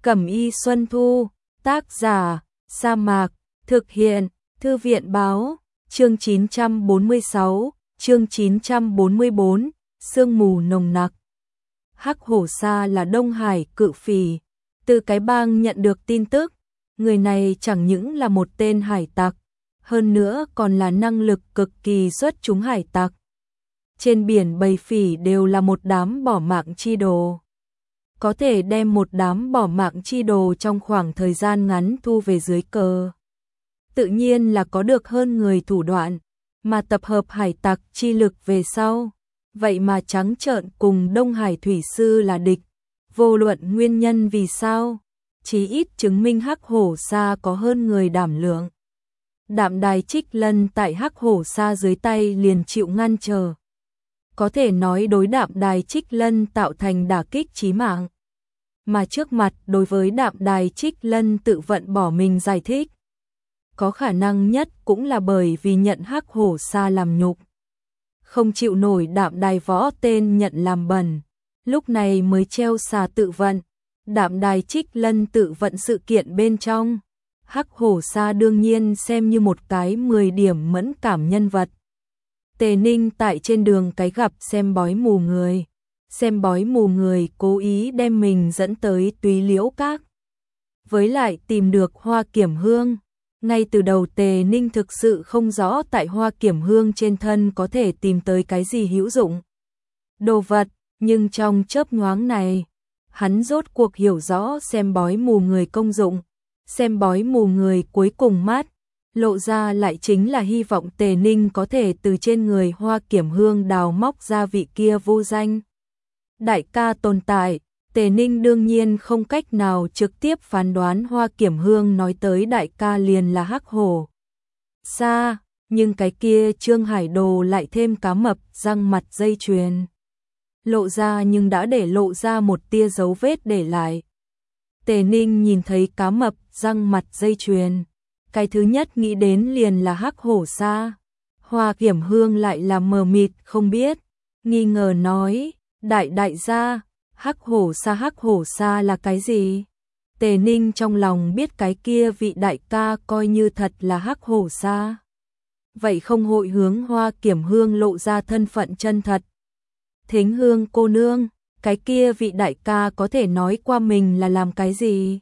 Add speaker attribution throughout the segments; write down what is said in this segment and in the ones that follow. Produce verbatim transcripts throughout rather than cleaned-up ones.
Speaker 1: Cẩm y Xuân Thu, tác giả, Sa Mạc, thực hiện, Thư viện báo, chương chín trăm bốn mươi sáu, chương chín trăm bốn mươi bốn, sương mù nồng nặc. Hắc Hổ Sa là Đông Hải cự phỉ, từ cái bang nhận được tin tức, người này chẳng những là một tên hải tặc, hơn nữa còn là năng lực cực kỳ xuất chúng hải tặc. Trên biển bầy phỉ đều là một đám bỏ mạng chi đồ. Có thể đem một đám bỏ mạng chi đồ trong khoảng thời gian ngắn thu về dưới cờ. Tự nhiên là có được hơn người thủ đoạn, mà tập hợp hải tặc chi lực về sau. Vậy mà trắng trợn cùng Đông Hải Thủy Sư là địch. Vô luận nguyên nhân vì sao, chí ít chứng minh Hắc Hổ Sa có hơn người đảm lượng. Đạm Đài Trích Lân tại Hắc Hổ Sa dưới tay liền chịu ngăn trở. Có thể nói đối Đạm Đài Trích Lân tạo thành đả kích chí mạng. Mà trước mặt đối với Đạm Đài Trích Lân tự vận bỏ mình giải thích. Có khả năng nhất cũng là bởi vì nhận Hắc Hổ Sa làm nhục. Không chịu nổi Đạm Đài võ tên nhận làm bẩn. Lúc này mới treo xà tự vận. Đạm Đài Trích Lân tự vận sự kiện bên trong. Hắc Hổ Sa đương nhiên xem như một cái mười điểm mẫn cảm nhân vật. Tề Ninh tại trên đường cái gặp xem bói mù người. Xem bói mù người cố ý đem mình dẫn tới Túy Liễu Các. Với lại tìm được Hoa Kiểm Hương. Ngay từ đầu Tề Ninh thực sự không rõ tại Hoa Kiểm Hương trên thân có thể tìm tới cái gì hữu dụng. Đồ vật, nhưng trong chớp nhoáng này, hắn rốt cuộc hiểu rõ xem bói mù người công dụng. Xem bói mù người cuối cùng mắt, lộ ra lại chính là hy vọng Tề Ninh có thể từ trên người Hoa Kiểm Hương đào móc ra vị kia vô danh đại ca tồn tại. Tề Ninh đương nhiên không cách nào trực tiếp phán đoán Hoa Kiểm Hương nói tới đại ca liền là Hắc Hổ Sa, nhưng cái kia Trương Hải Đồ lại thêm cá mập răng mặt dây chuyền. Lộ ra nhưng đã để lộ ra một tia dấu vết để lại. Tề Ninh nhìn thấy cá mập răng mặt dây chuyền, cái thứ nhất nghĩ đến liền là Hắc Hổ Sa. Hoa Kiểm Hương lại là mờ mịt không biết, nghi ngờ nói, đại đại gia, Hắc Hổ Sa Hắc Hổ Sa là cái gì? Tề Ninh trong lòng biết cái kia vị đại ca coi như thật là Hắc Hổ Sa. Vậy không hội hướng Hoa Kiểm Hương lộ ra thân phận chân thật. Thính Hương cô nương, cái kia vị đại ca có thể nói qua mình là làm cái gì?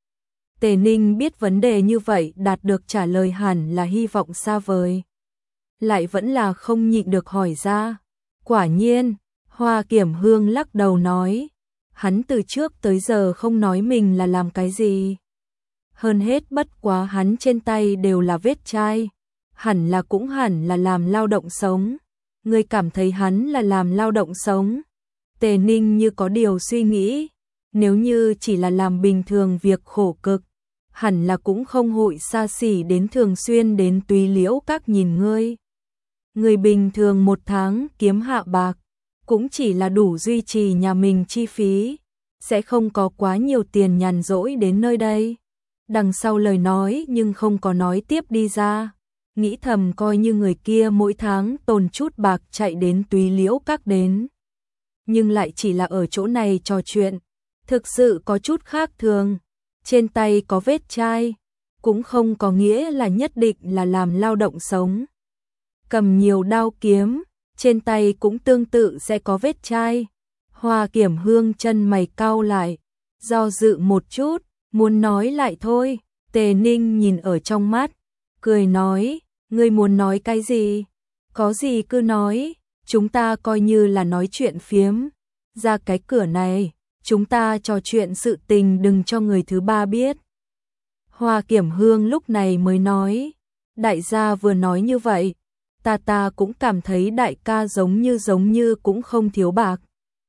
Speaker 1: Tề Ninh biết vấn đề như vậy đạt được trả lời hẳn là hy vọng xa vời. Lại vẫn là không nhịn được hỏi ra. Quả nhiên, Hoa Kiểm Hương lắc đầu nói, hắn từ trước tới giờ không nói mình là làm cái gì. Hơn hết bất quá hắn trên tay đều là vết chai, hẳn là cũng hẳn là làm lao động sống. Ngươi cảm thấy hắn là làm lao động sống? Tề Ninh như có điều suy nghĩ, nếu như chỉ là làm bình thường việc khổ cực, hẳn là cũng không hội xa xỉ đến thường xuyên đến Túy Liễu Các nhìn ngươi. Người bình thường một tháng kiếm hạ bạc, cũng chỉ là đủ duy trì nhà mình chi phí, sẽ không có quá nhiều tiền nhàn rỗi đến nơi đây. Đằng sau lời nói nhưng không có nói tiếp đi ra, nghĩ thầm coi như người kia mỗi tháng tồn chút bạc chạy đến Túy Liễu Các đến. Nhưng lại chỉ là ở chỗ này trò chuyện, thực sự có chút khác thường. Trên tay có vết chai, cũng không có nghĩa là nhất định là làm lao động sống. Cầm nhiều đao kiếm, trên tay cũng tương tự sẽ có vết chai. Hoa Kiểm Hương chân mày cau lại, do dự một chút, muốn nói lại thôi. Tề Ninh nhìn ở trong mắt, cười nói, ngươi muốn nói cái gì? Có gì cứ nói, chúng ta coi như là nói chuyện phiếm. Ra cái cửa này, chúng ta trò chuyện sự tình đừng cho người thứ ba biết. Hoa Kiểm Hương lúc này mới nói, đại gia vừa nói như vậy, ta ta cũng cảm thấy đại ca giống như giống như cũng không thiếu bạc.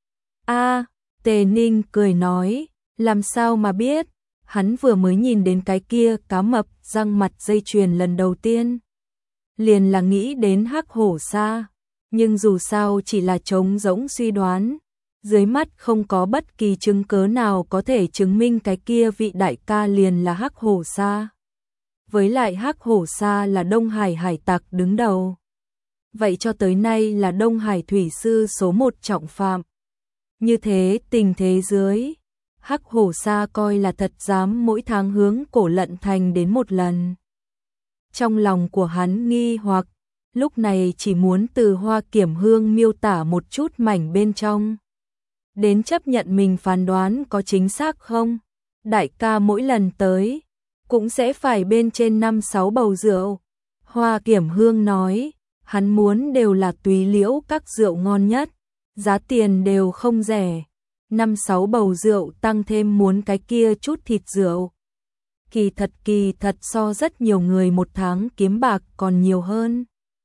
Speaker 1: A, Tề Ninh cười nói, làm sao mà biết, hắn vừa mới nhìn đến cái kia cá mập răng mặt dây chuyền lần đầu tiên. Liền là nghĩ đến Hắc Hổ Sa, nhưng dù sao chỉ là trống rỗng suy đoán. Dưới mắt không có bất kỳ chứng cớ nào có thể chứng minh cái kia vị đại ca liền là Hắc Hổ Sa. Với lại Hắc Hổ Sa là Đông Hải hải tặc đứng đầu. Vậy cho tới nay là Đông Hải Thủy Sư số một trọng phạm. Như thế tình thế dưới, Hắc Hổ Sa coi là thật dám mỗi tháng hướng Cổ Lận Thành đến một lần. Trong lòng của hắn nghi hoặc, lúc này chỉ muốn từ Hoa Kiểm Hương miêu tả một chút mảnh bên trong. Đến chấp nhận mình phán đoán có chính xác không? Đại ca mỗi lần tới, cũng sẽ phải bên trên năm sáu bầu rượu. Hoa Kiểm Hương nói, hắn muốn đều là Túy Liễu các rượu ngon nhất, giá tiền đều không rẻ. Năm sáu bầu rượu tăng thêm muốn cái kia chút thịt rượu. Kỳ thật kỳ thật so rất nhiều người một tháng kiếm bạc còn nhiều hơn.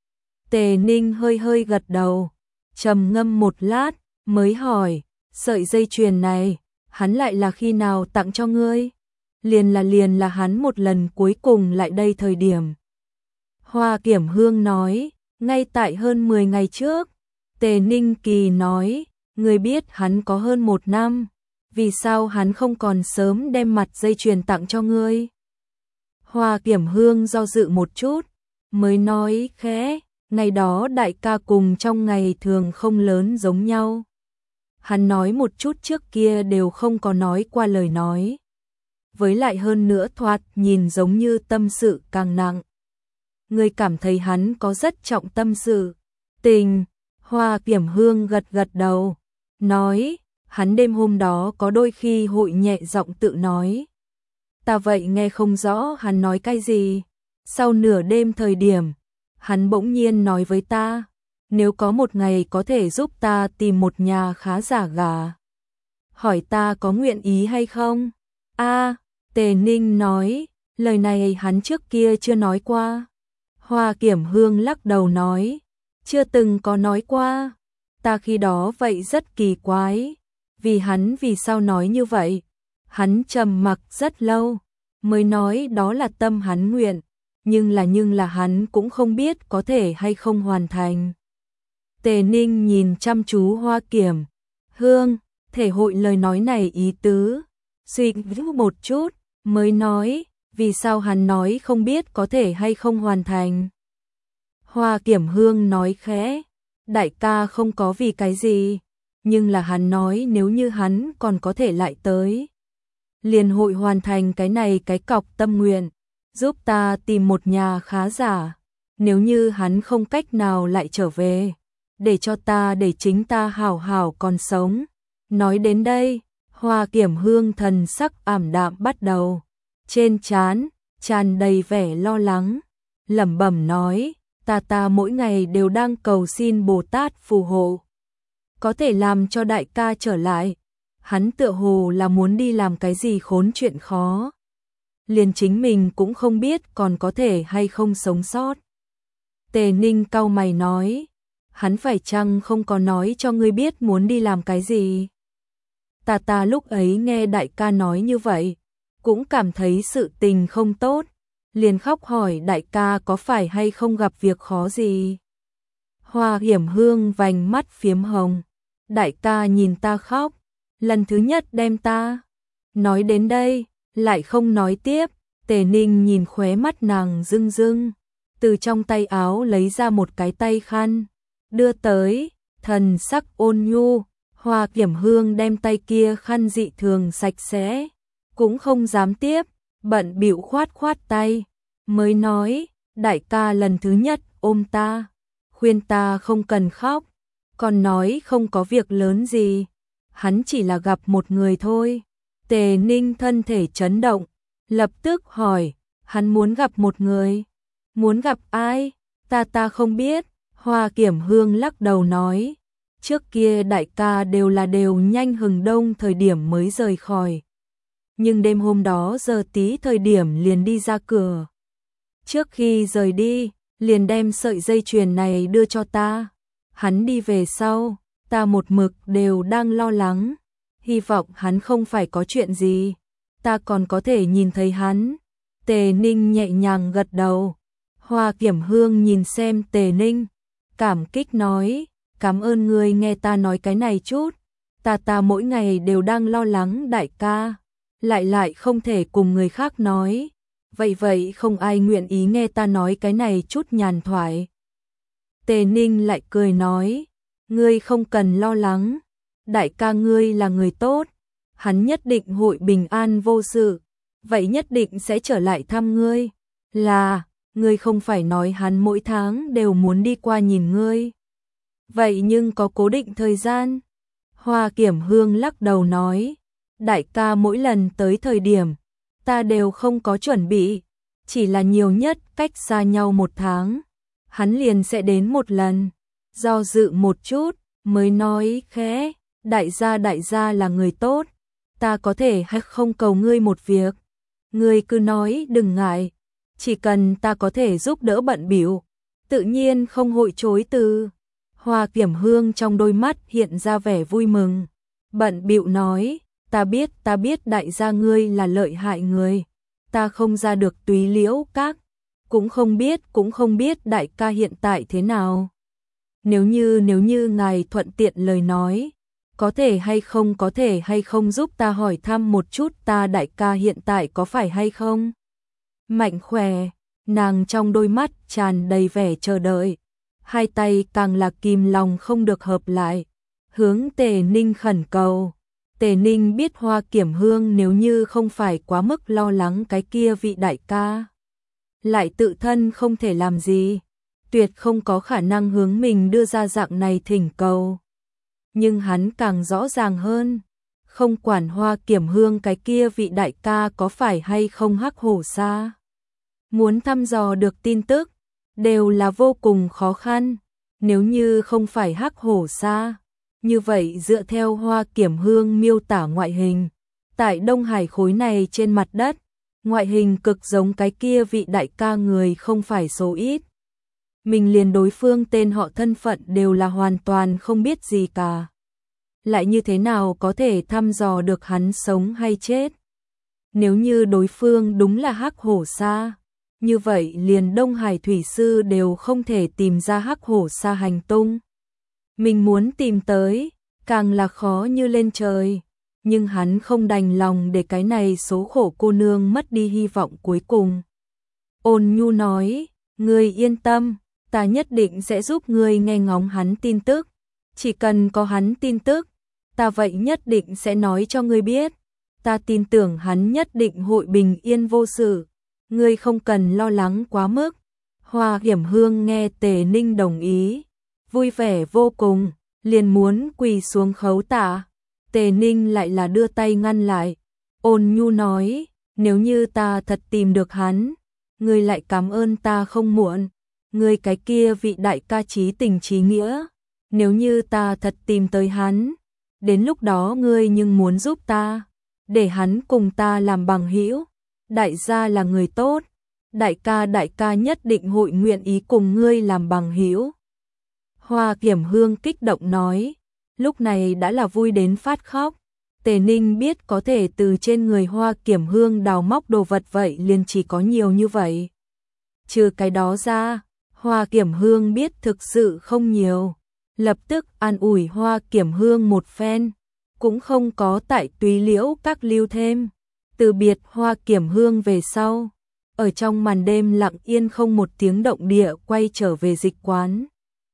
Speaker 1: Tề Ninh hơi hơi gật đầu, trầm ngâm một lát, mới hỏi, sợi dây chuyền này, hắn lại là khi nào tặng cho ngươi? Liền là liền là hắn một lần cuối cùng lại đây thời điểm. Hoa Kiểm Hương nói, ngay tại hơn mười ngày trước. Tề Ninh Kỳ nói, ngươi biết hắn có hơn một năm, vì sao hắn không còn sớm đem mặt dây chuyền tặng cho ngươi? Hoa Kiểm Hương do dự một chút, mới nói khẽ, ngày đó đại ca cùng trong ngày thường không lớn giống nhau. Hắn nói một chút trước kia đều không có nói qua lời nói. Với lại hơn nữa thoạt nhìn giống như tâm sự càng nặng. Ngươi cảm thấy hắn có rất trọng tâm sự, tình. Hoa Kiểm Hương gật gật đầu, nói, hắn đêm hôm đó có đôi khi hội nhẹ giọng tự nói. Ta vậy nghe không rõ hắn nói cái gì. Sau nửa đêm thời điểm, hắn bỗng nhiên nói với ta, nếu có một ngày có thể giúp ta tìm một nhà khá giả gà, hỏi ta có nguyện ý hay không? A, Tề Ninh nói, lời này hắn trước kia chưa nói qua. Hoa Kiểm Hương lắc đầu nói, chưa từng có nói qua. Ta khi đó vậy rất kỳ quái, vì hắn vì sao nói như vậy? Hắn trầm mặc rất lâu, mới nói đó là tâm hắn nguyện, nhưng là nhưng là hắn cũng không biết có thể hay không hoàn thành. Tề Ninh nhìn chăm chú Hoa Kiểm Hương, thể hội lời nói này ý tứ, suy nghĩ một chút, mới nói, vì sao hắn nói không biết có thể hay không hoàn thành. Hoa Kiểm Hương nói khẽ, đại ca không có vì cái gì, nhưng là hắn nói nếu như hắn còn có thể lại tới, liền hội hoàn thành cái này cái cọc tâm nguyện, giúp ta tìm một nhà khá giả, nếu như hắn không cách nào lại trở về, để cho ta để chính ta hảo hảo còn sống. Nói đến đây, Hoa Kiểm Hương thần sắc ảm đạm bắt đầu, trên trán tràn đầy vẻ lo lắng, lẩm bẩm nói, ta ta mỗi ngày đều đang cầu xin Bồ Tát phù hộ, có thể làm cho đại ca trở lại. Hắn tựa hồ là muốn đi làm cái gì khốn chuyện khó, liền chính mình cũng không biết còn có thể hay không sống sót. Tề Ninh cau mày nói, hắn phải chăng không có nói cho ngươi biết muốn đi làm cái gì? Ta ta lúc ấy nghe đại ca nói như vậy, cũng cảm thấy sự tình không tốt, liền khóc hỏi đại ca có phải hay không gặp việc khó gì. Hoa Kiểm Hương vành mắt phiếm hồng, đại ca nhìn ta khóc, lần thứ nhất đem ta. Nói đến đây, lại không nói tiếp. Tề Ninh nhìn khóe mắt nàng rưng rưng, từ trong tay áo lấy ra một cái tay khăn, đưa tới, thần sắc ôn nhu. Hoa Kiểm Hương đem tay kia khăn dị thường sạch sẽ, cũng không dám tiếp, bận bịu khoát khoát tay, mới nói, đại ca lần thứ nhất ôm ta, khuyên ta không cần khóc, còn nói không có việc lớn gì, hắn chỉ là gặp một người thôi. Tề Ninh thân thể chấn động, lập tức hỏi, hắn muốn gặp một người, muốn gặp ai? Ta ta không biết. Hoa Kiểm Hương lắc đầu nói, trước kia đại ca đều là đều nhanh hừng đông thời điểm mới rời khỏi, nhưng đêm hôm đó giờ tí thời điểm liền đi ra cửa. Trước khi rời đi, liền đem sợi dây chuyền này đưa cho ta. Hắn đi về sau, ta một mực đều đang lo lắng, hy vọng hắn không phải có chuyện gì, ta còn có thể nhìn thấy hắn. Tề Ninh nhẹ nhàng gật đầu. Hoa Kiểm Hương nhìn xem Tề Ninh, cảm kích nói, cảm ơn ngươi nghe ta nói cái này chút, ta ta mỗi ngày đều đang lo lắng đại ca, lại lại không thể cùng người khác nói, vậy vậy không ai nguyện ý nghe ta nói cái này chút nhàn thoại. Tề Ninh lại cười nói, ngươi không cần lo lắng, đại ca ngươi là người tốt, hắn nhất định hội bình an vô sự, vậy nhất định sẽ trở lại thăm ngươi. Là, ngươi không phải nói hắn mỗi tháng đều muốn đi qua nhìn ngươi. Vậy nhưng có cố định thời gian? Hoa Kiểm Hương lắc đầu nói, đại ca mỗi lần tới thời điểm, ta đều không có chuẩn bị, chỉ là nhiều nhất cách xa nhau một tháng, hắn liền sẽ đến một lần. Do dự một chút, mới nói khẽ, đại gia đại gia là người tốt, ta có thể hay không cầu ngươi một việc. Ngươi cứ nói đừng ngại, chỉ cần ta có thể giúp đỡ bận bịu, tự nhiên không hội chối từ. Hoa Kiểm Hương trong đôi mắt hiện ra vẻ vui mừng, bận bịu nói, ta biết ta biết đại gia ngươi là lợi hại người, ta không ra được Túy Liễu Các, cũng không biết cũng không biết đại ca hiện tại thế nào. Nếu như nếu như ngài thuận tiện lời nói, có thể hay không có thể hay không giúp ta hỏi thăm một chút ta đại ca hiện tại có phải hay không? Mạnh khỏe, nàng trong đôi mắt tràn đầy vẻ chờ đợi, hai tay càng là kìm lòng không được hợp lại, hướng Tề Ninh khẩn cầu. Tề Ninh biết Hoa Kiểm Hương nếu như không phải quá mức lo lắng cái kia vị đại ca, lại tự thân không thể làm gì, tuyệt không có khả năng hướng mình đưa ra dạng này thỉnh cầu. Nhưng hắn càng rõ ràng hơn, không quản Hoa Kiểm Hương cái kia vị đại ca có phải hay không hắc hổ xa, muốn thăm dò được tin tức, đều là vô cùng khó khăn. Nếu như không phải hắc hổ xa, như vậy dựa theo Hoa Kiểm Hương miêu tả ngoại hình, tại Đông Hải khối này trên mặt đất, ngoại hình cực giống cái kia vị đại ca người không phải số ít. Mình liền đối phương tên họ thân phận đều là hoàn toàn không biết gì cả. Lại như thế nào có thể thăm dò được hắn sống hay chết? Nếu như đối phương đúng là hắc hổ xa, như vậy liền Đông Hải thủy sư đều không thể tìm ra hắc hổ xa hành tung. Mình muốn tìm tới, càng là khó như lên trời, nhưng hắn không đành lòng để cái này số khổ cô nương mất đi hy vọng cuối cùng. Ôn Nhu nói, ngươi yên tâm, ta nhất định sẽ giúp ngươi nghe ngóng hắn tin tức, chỉ cần có hắn tin tức, ta vậy nhất định sẽ nói cho ngươi biết, ta tin tưởng hắn nhất định hội bình yên vô sự, ngươi không cần lo lắng quá mức. Hoa Kiểm Hương nghe Tề Ninh đồng ý, vui vẻ vô cùng, liền muốn quỳ xuống khấu tạ. Tề Ninh lại là đưa tay ngăn lại, Ôn Nhu nói, nếu như ta thật tìm được hắn, ngươi lại cảm ơn ta không muộn, ngươi cái kia vị đại ca chí tình chí nghĩa, nếu như ta thật tìm tới hắn, đến lúc đó ngươi nhưng muốn giúp ta, để hắn cùng ta làm bằng hữu, đại gia là người tốt, đại ca đại ca nhất định hội nguyện ý cùng ngươi làm bằng hữu. Hoa Kiểm Hương kích động nói, lúc này đã là vui đến phát khóc. Tề Ninh biết có thể từ trên người Hoa Kiểm Hương đào móc đồ vật vậy liền chỉ có nhiều như vậy. Trừ cái đó ra, Hoa Kiểm Hương biết thực sự không nhiều, lập tức an ủi Hoa Kiểm Hương một phen, cũng không có tại Túy Liễu Các lưu thêm. Từ biệt Hoa Kiểm Hương về sau, ở trong màn đêm lặng yên không một tiếng động địa quay trở về dịch quán.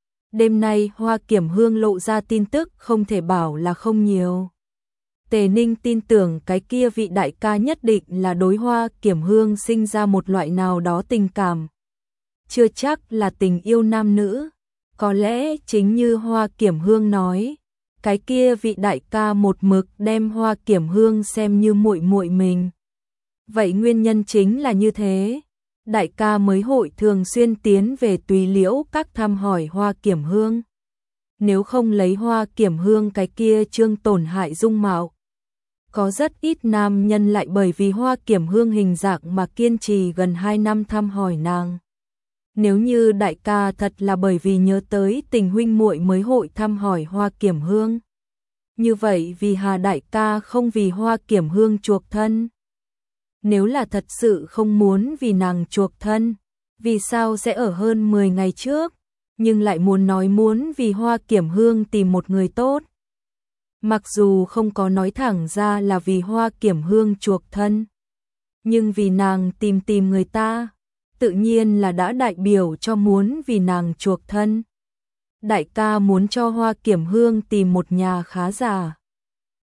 Speaker 1: Đêm nay Hoa Kiểm Hương lộ ra tin tức không thể bảo là không nhiều. Tề Ninh tin tưởng cái kia vị đại ca nhất định là đối Hoa Kiểm Hương sinh ra một loại nào đó tình cảm. Chưa chắc là tình yêu nam nữ, có lẽ chính như Hoa Kiểm Hương nói, cái kia vị đại ca một mực đem Hoa Kiểm Hương xem như muội muội mình. Vậy nguyên nhân chính là như thế, đại ca mới hội thường xuyên tiến về Túy Liễu Các thăm hỏi Hoa Kiểm Hương. Nếu không lấy Hoa Kiểm Hương cái kia trương tổn hại dung mạo, có rất ít nam nhân lại bởi vì Hoa Kiểm Hương hình dạng mà kiên trì gần hai năm thăm hỏi nàng. Nếu như đại ca thật là bởi vì nhớ tới tình huynh muội mới hội thăm hỏi Hoa Kiểm Hương, như vậy vì hà đại ca không vì Hoa Kiểm Hương chuộc thân? Nếu là thật sự không muốn vì nàng chuộc thân, vì sao sẽ ở hơn mười ngày trước, nhưng lại muốn nói muốn vì Hoa Kiểm Hương tìm một người tốt? Mặc dù không có nói thẳng ra là vì Hoa Kiểm Hương chuộc thân, nhưng vì nàng tìm tìm người ta, tự nhiên là đã đại biểu cho muốn vì nàng chuộc thân. Đại ca muốn cho Hoa Kiểm Hương tìm một nhà khá giả.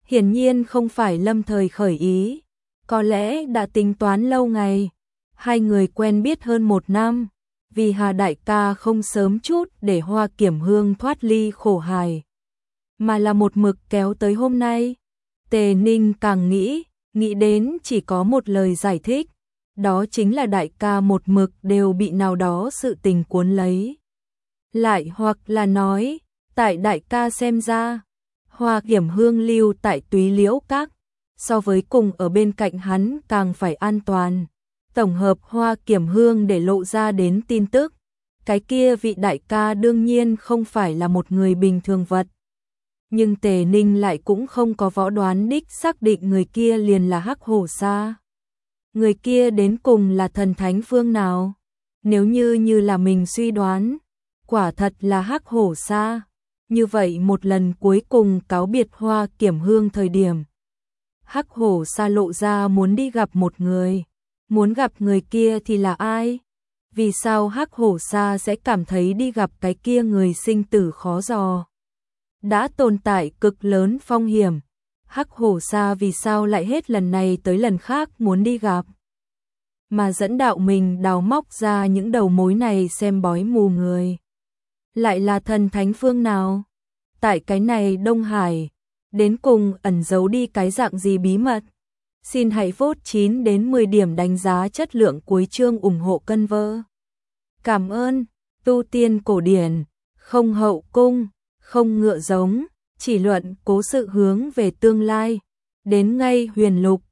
Speaker 1: Hiển nhiên không phải lâm thời khởi ý, có lẽ đã tính toán lâu ngày. Hai người quen biết hơn một năm, vì Hà đại ca không sớm chút để Hoa Kiểm Hương thoát ly khổ hài, mà là một mực kéo tới hôm nay. Tề Ninh càng nghĩ, nghĩ đến chỉ có một lời giải thích, đó chính là đại ca một mực đều bị nào đó sự tình cuốn lấy. Lại hoặc là nói, tại đại ca xem ra, Hoa Kiểm Hương lưu tại Túy Liễu Các, so với cùng ở bên cạnh hắn càng phải an toàn. Tổng hợp Hoa Kiểm Hương để lộ ra đến tin tức, cái kia vị đại ca đương nhiên không phải là một người bình thường vật. Nhưng Tề Ninh lại cũng không có võ đoán đích xác định người kia liền là Hắc Hổ Sa. Người kia đến cùng là thần thánh phương nào? Nếu như như là mình suy đoán, quả thật là Hắc Hổ Sa. Như vậy một lần cuối cùng cáo biệt Hoa Kiểm Hương thời điểm, Hắc Hổ Sa lộ ra muốn đi gặp một người. Muốn gặp người kia thì là ai? Vì sao Hắc Hổ Sa sẽ cảm thấy đi gặp cái kia người sinh tử khó dò? Đã tồn tại cực lớn phong hiểm, Hắc Hổ Sa vì sao lại hết lần này tới lần khác muốn đi gặp? Mà dẫn đạo mình đào móc ra những đầu mối này xem bói mù người. Lại là thần thánh phương nào? Tại cái này Đông Hải, đến cùng ẩn giấu đi cái dạng gì bí mật? Xin hãy vote chín đến mười điểm đánh giá chất lượng cuối chương ủng hộ cân vơ. Cảm ơn, tu tiên cổ điển, không hậu cung, không ngựa giống, chỉ luận cố sự hướng về tương lai, đến ngay huyền lục.